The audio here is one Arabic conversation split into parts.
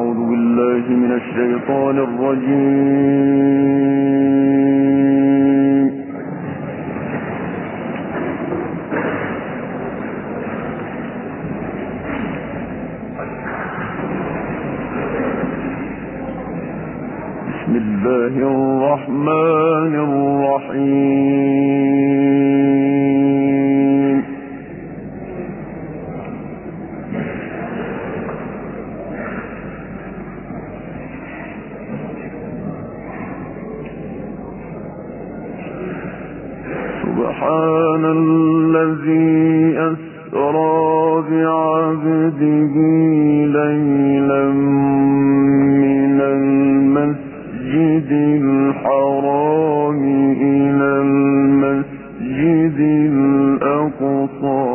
أعوذ بالله من الشيطان الرجيم. بسم الله الرحمن الرحيم. سبحان الذي أسرى بعبده ليلا من المسجد الحرام إلى المسجد الأقصى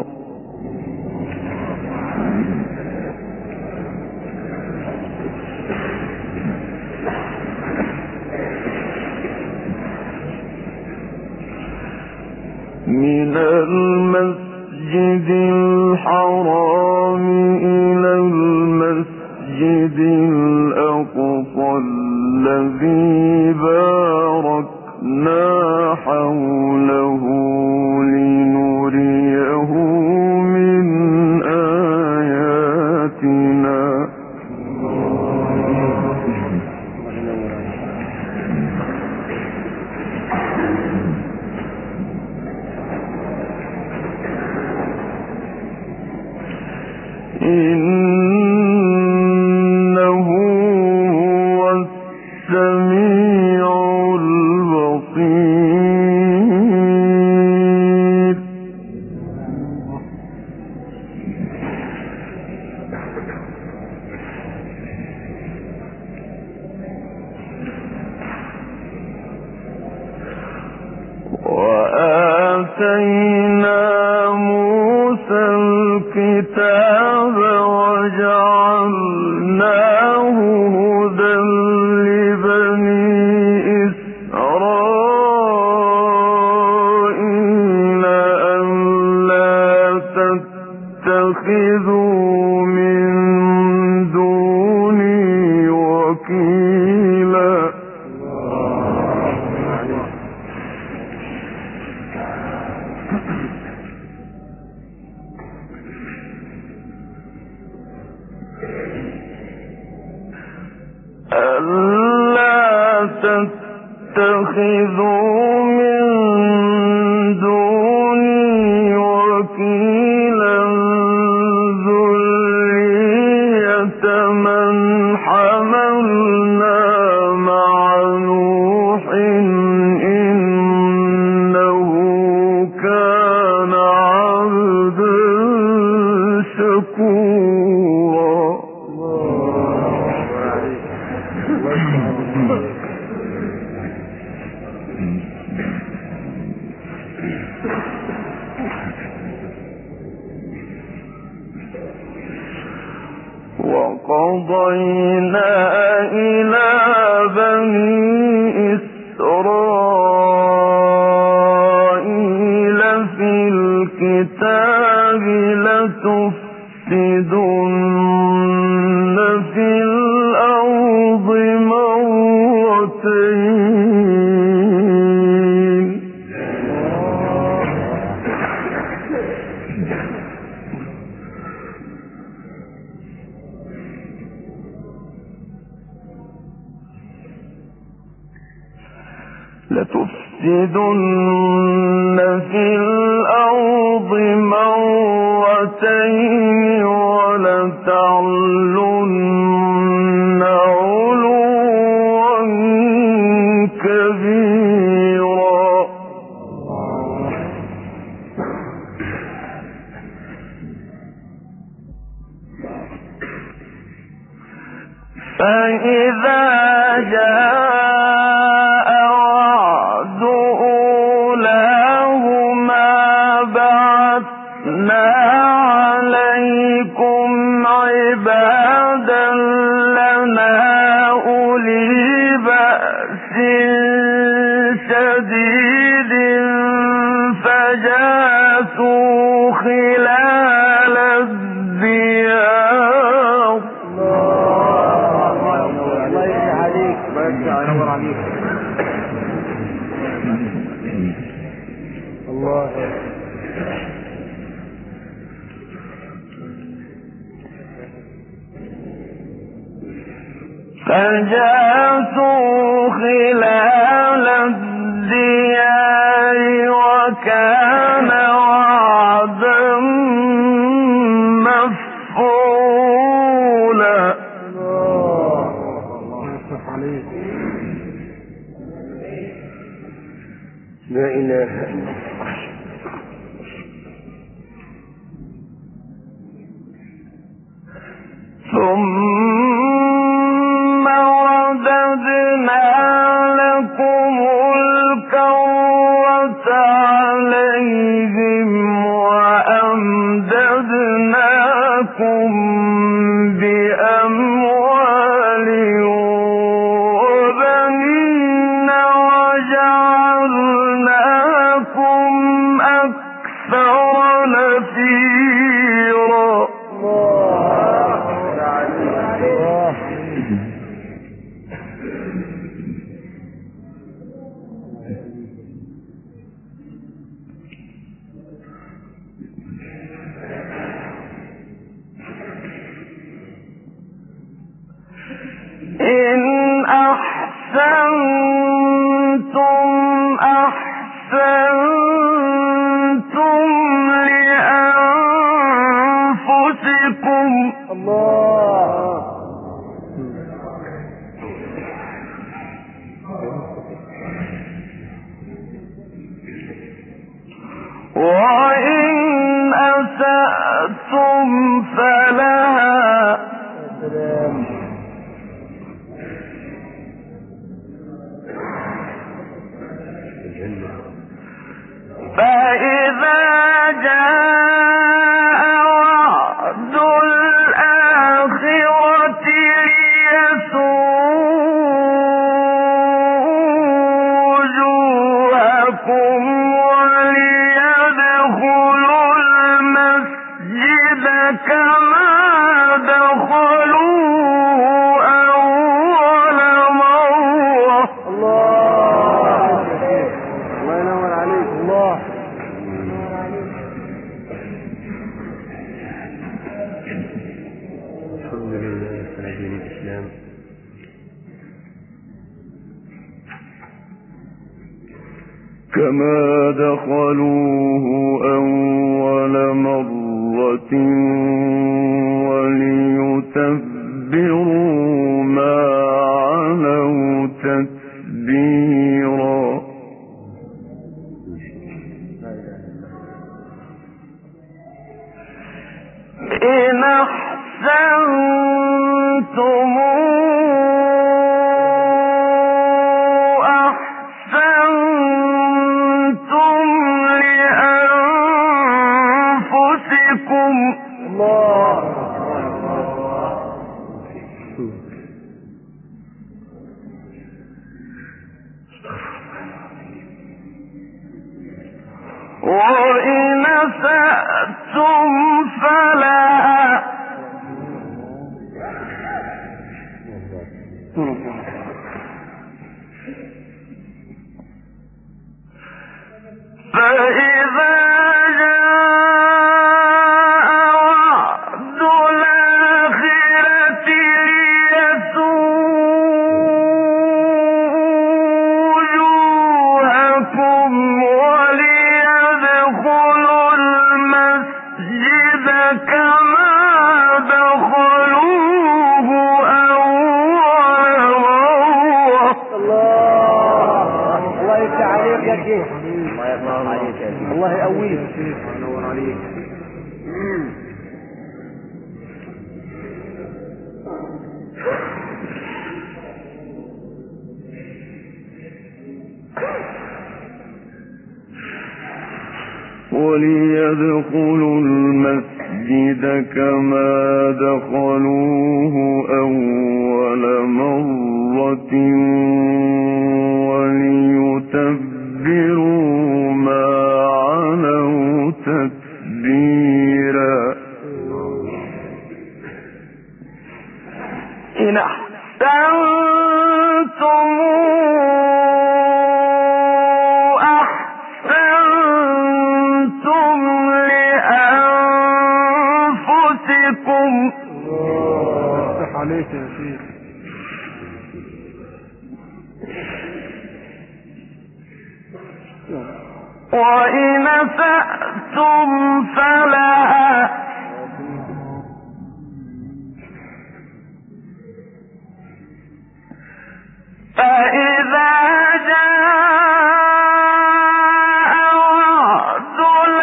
من المسجد الحرام إلى المسجد الأقصى الذي باركنا حوله لنريه من آياتنا إنه هو السميع البصير. وآتينا موسى الكتاب وجعلناه هدى لبني إسرائيل ألا تتخذوا من دوني وكيلا. ألا تتخذوا من دوني وكيلا ذرية من حملنا مع نوح إنه كان عبدا شكورا. وقضينا إلى بني إسرائيل في الكتاب لتفسدن في الأرض مرتين لتفسدن في الأرض مرتين ولتعلن علوا كبيرا. فإذا جاء وعد أولاهما بعثنا عليكم عبادا لنا أولي بأس شديد فجاسوا خلال الديار. فجاسوا خلال الديار وكان وعدا مفعولا. لا إله إلا الله. ثم رددنا لكم الكرة عليهم وأمددناكم بأموال وبنين وجعلناكم أكثر نفيرا. إن أحسنتم أحسنتم لأنفسكم وإن أسأتم فلها فإذا جاء وعد الآخرة ليسوءوا وجوهكم وليدخلوا المسجد كما دخلوه أول مرة. كما دخلوه أول مرة وليتبروا ما علوا تتبيرا. إن أحسنتم أحسنتم لأنفسكم وإن أسأتم فلها فإذا جاء وعد الآخرة ليسوءوا وجوهكم وليدخلوا المسجد كما دخلوه أول مرة. الله يفتح عليك يا شيخ. الله يقويك. الله عليك. وليدخلوا المسجد كما دخلوه أول مرة وليتبروا ما علوا تتبيرا. إن أحسنتم أحسنتم لأنفسكم عليك يا شيخ. وإن أسأتم فلها فإذا جاء وعد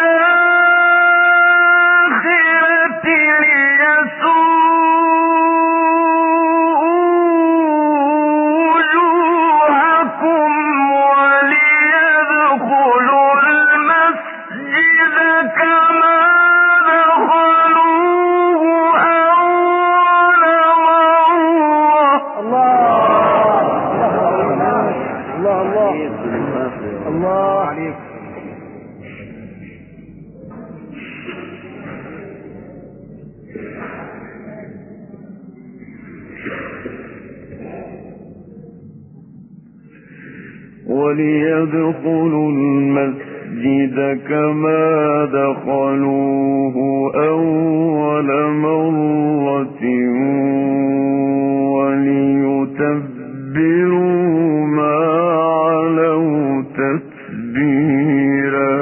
الآخرة ليسوءوا وجوهكم وليدخلوا المسجد كما دخلوه أول مرة. الله عليك. وليدخلوا المسجد كما دخلوه أول مرة وليتبروا ما علوا تتبيرا.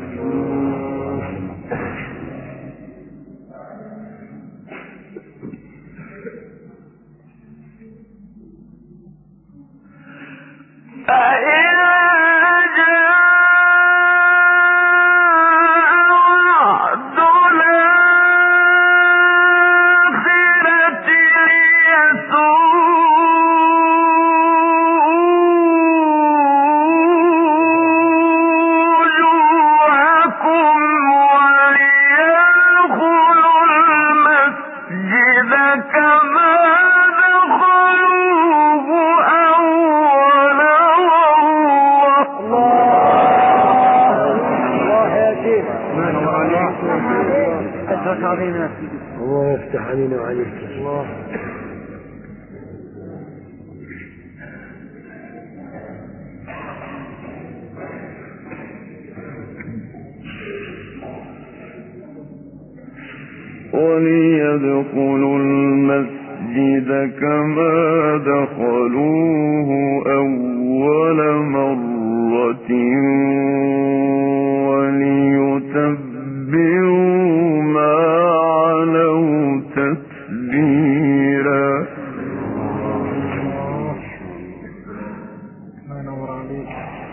الله يفتح علينا وعليك. الله وليدخلوا المسجد كما دخلوه أول مرة وليتبروا ما علوا تتبيرا. ما نور عليك.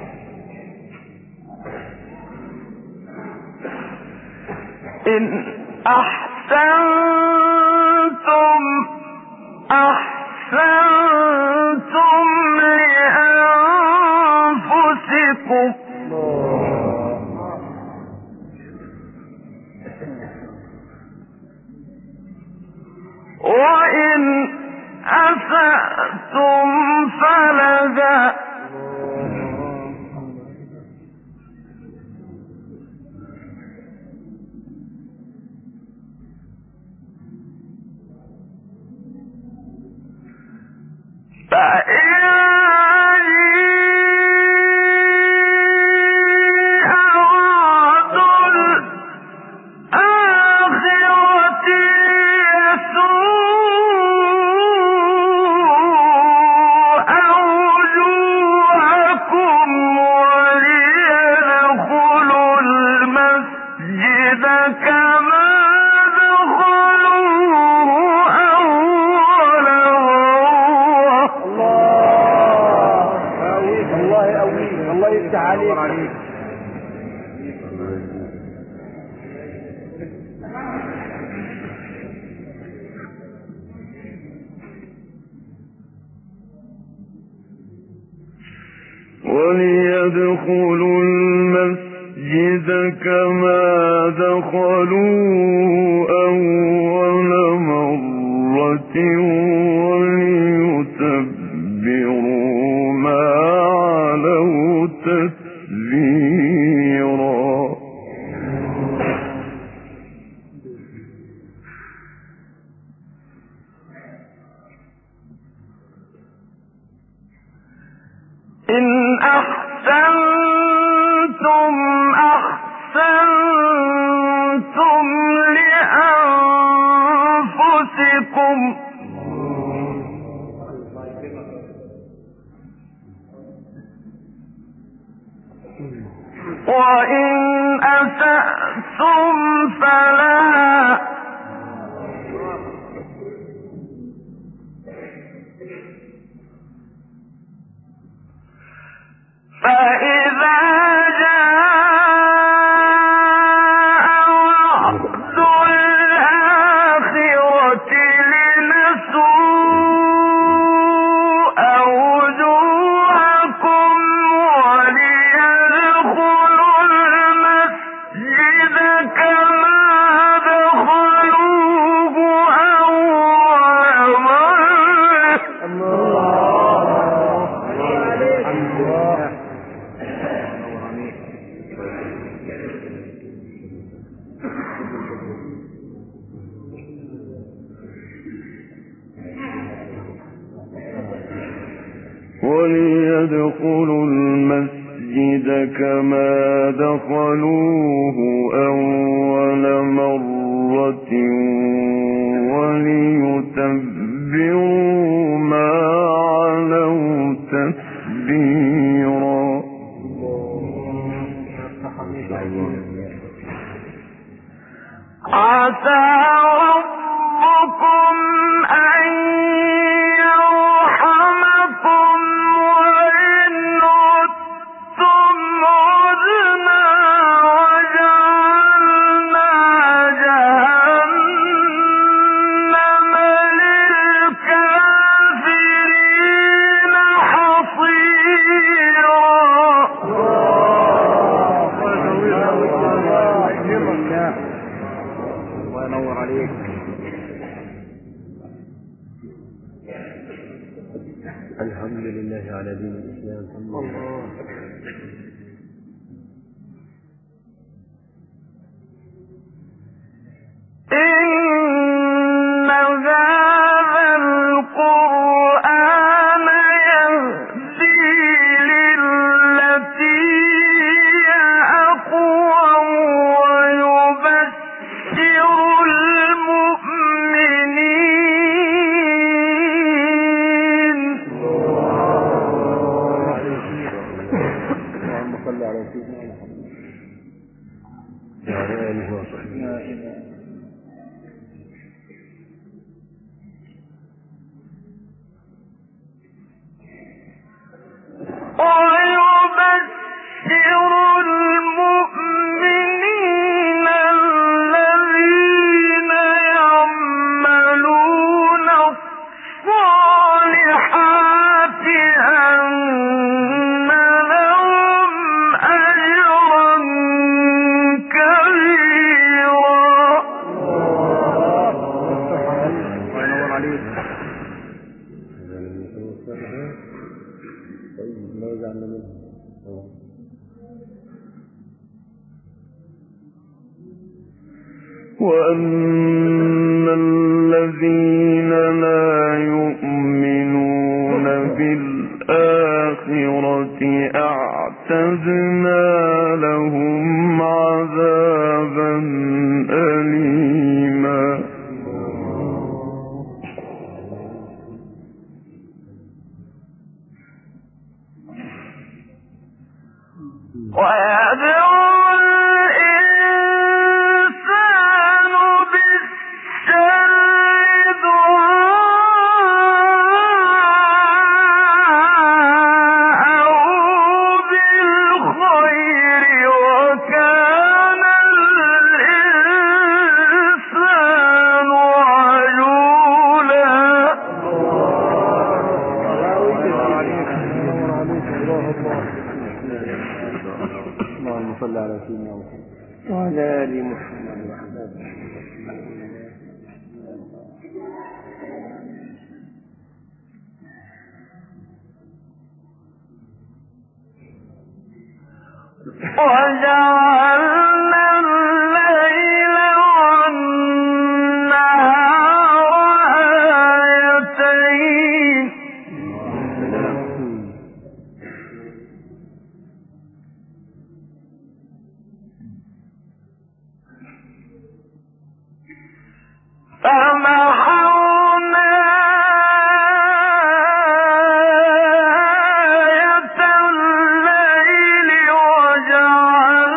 إن أحسنتم لأنفسكم وإن أسأتم فلها وليدخلوا المسجد كما دخلوه أول مرة وليتبروا ما علوا تتبيرا. إن أحسنتم لأنفسكم وإن أسأتم فلا فإذا جاء وعد الآخرة لنسوء وجوهكم وليدخلوا المسجد كما دخلوه أول مرة. وليدخلوا المسجد كما دخلوه أول مرة وليتبروا ما علوا تتبيرا. عسى ربكم أن يرحمكم وإن عدتم عدنا وجعلنا جهنم للكافرين حصيرا. الله ينور عليك. الحمد لله على دين الإسلام. الله إن هذا القرآن يهدي للتي هي أقوم ويبشر المؤمنين. اللهم صل على سيدنا محمد وعلى آله وصحبه. ويبشر المؤمنين الذين يعملون الصالحات أن لهم أجرا كبيرا. الله ينور عليك. ما يزعلنا منه. وأن الذين لا يؤمنون بالآخرة أعتدنا لهم عذابا أليما. ويدعو الإنسان بالشر دعاءه بالخير وكان الإنسان عجولا. اللهم صل على سيدنا محمد وعلى آل محمد. وجعلنا الليل والنهار آيتين فمحونا آية الليل وجعلنا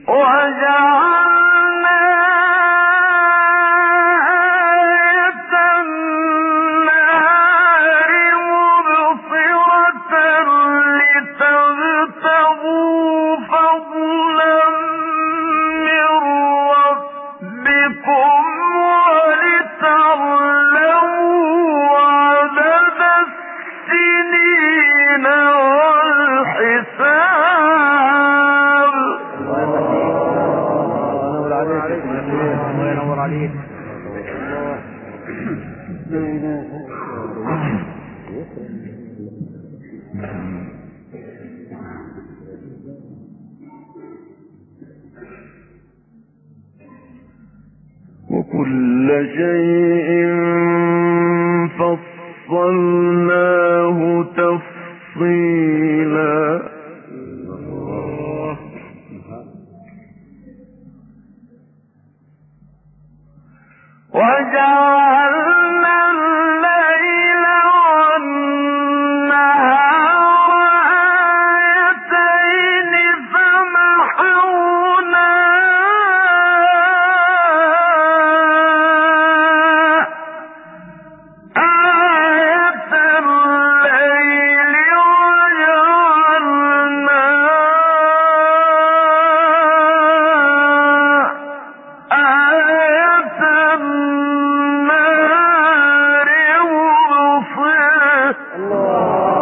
وكل شيء فصلناه تفصيلا وجعلنا الليل والنهار آيتين فمحونا آية الليل وجعلنا آية النهار مبصرة.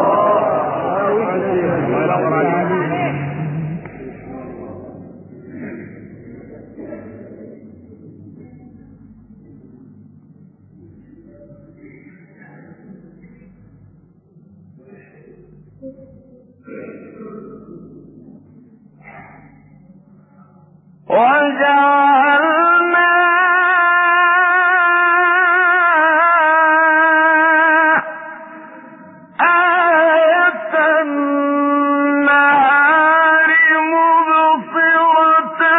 وجعلنا آية النهار مبصرة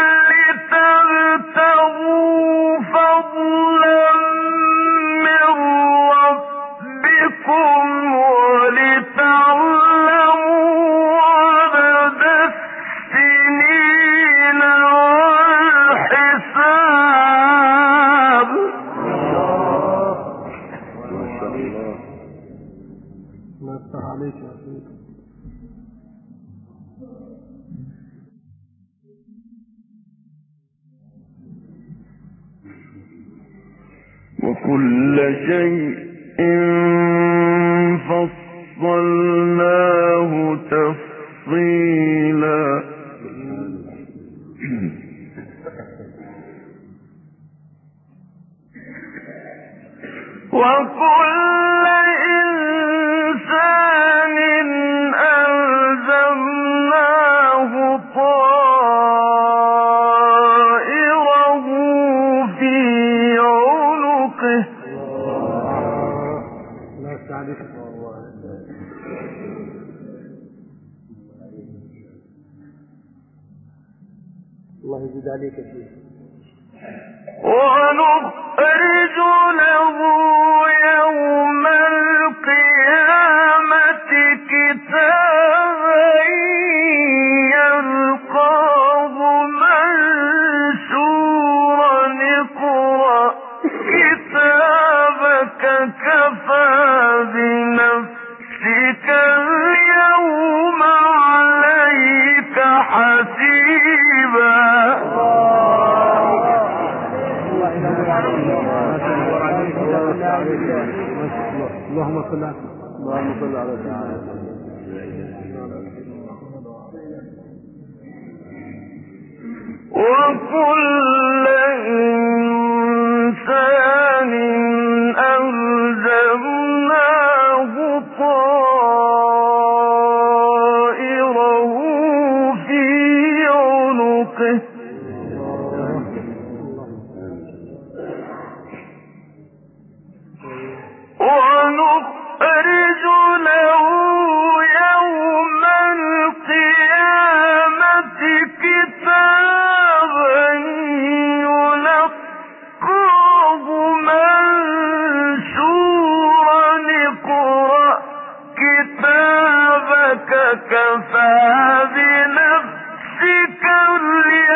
لتبتغوا فضلا من ربكم ولتعلموا عدد السنين والحساب. وكل شيء فصلناه تفصيلا وكل إنسان ألزمناه طائره في عنقه. الله يزيد عليك يا شيخ. ونخرج له يوم القيامة كتابا يلقاه منشورا اقرأ كتابك كفى بنفسك اليوم عليك حسيبا. اللهم صل على سيدنا. وكل إنسان ألزمناه طائره في عنقه. ونخرج له يوم القيامة كتابا يلقاه منشورا اقرأ كتابك كفى بنفسك اليوم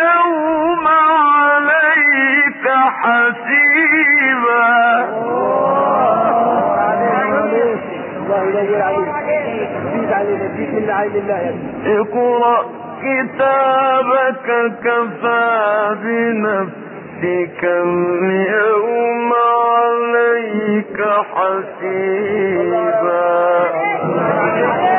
علينا اديك من عين الله يا ابني. اقرأ كتابك كفى بنفسك اليوم عليك حسيبا.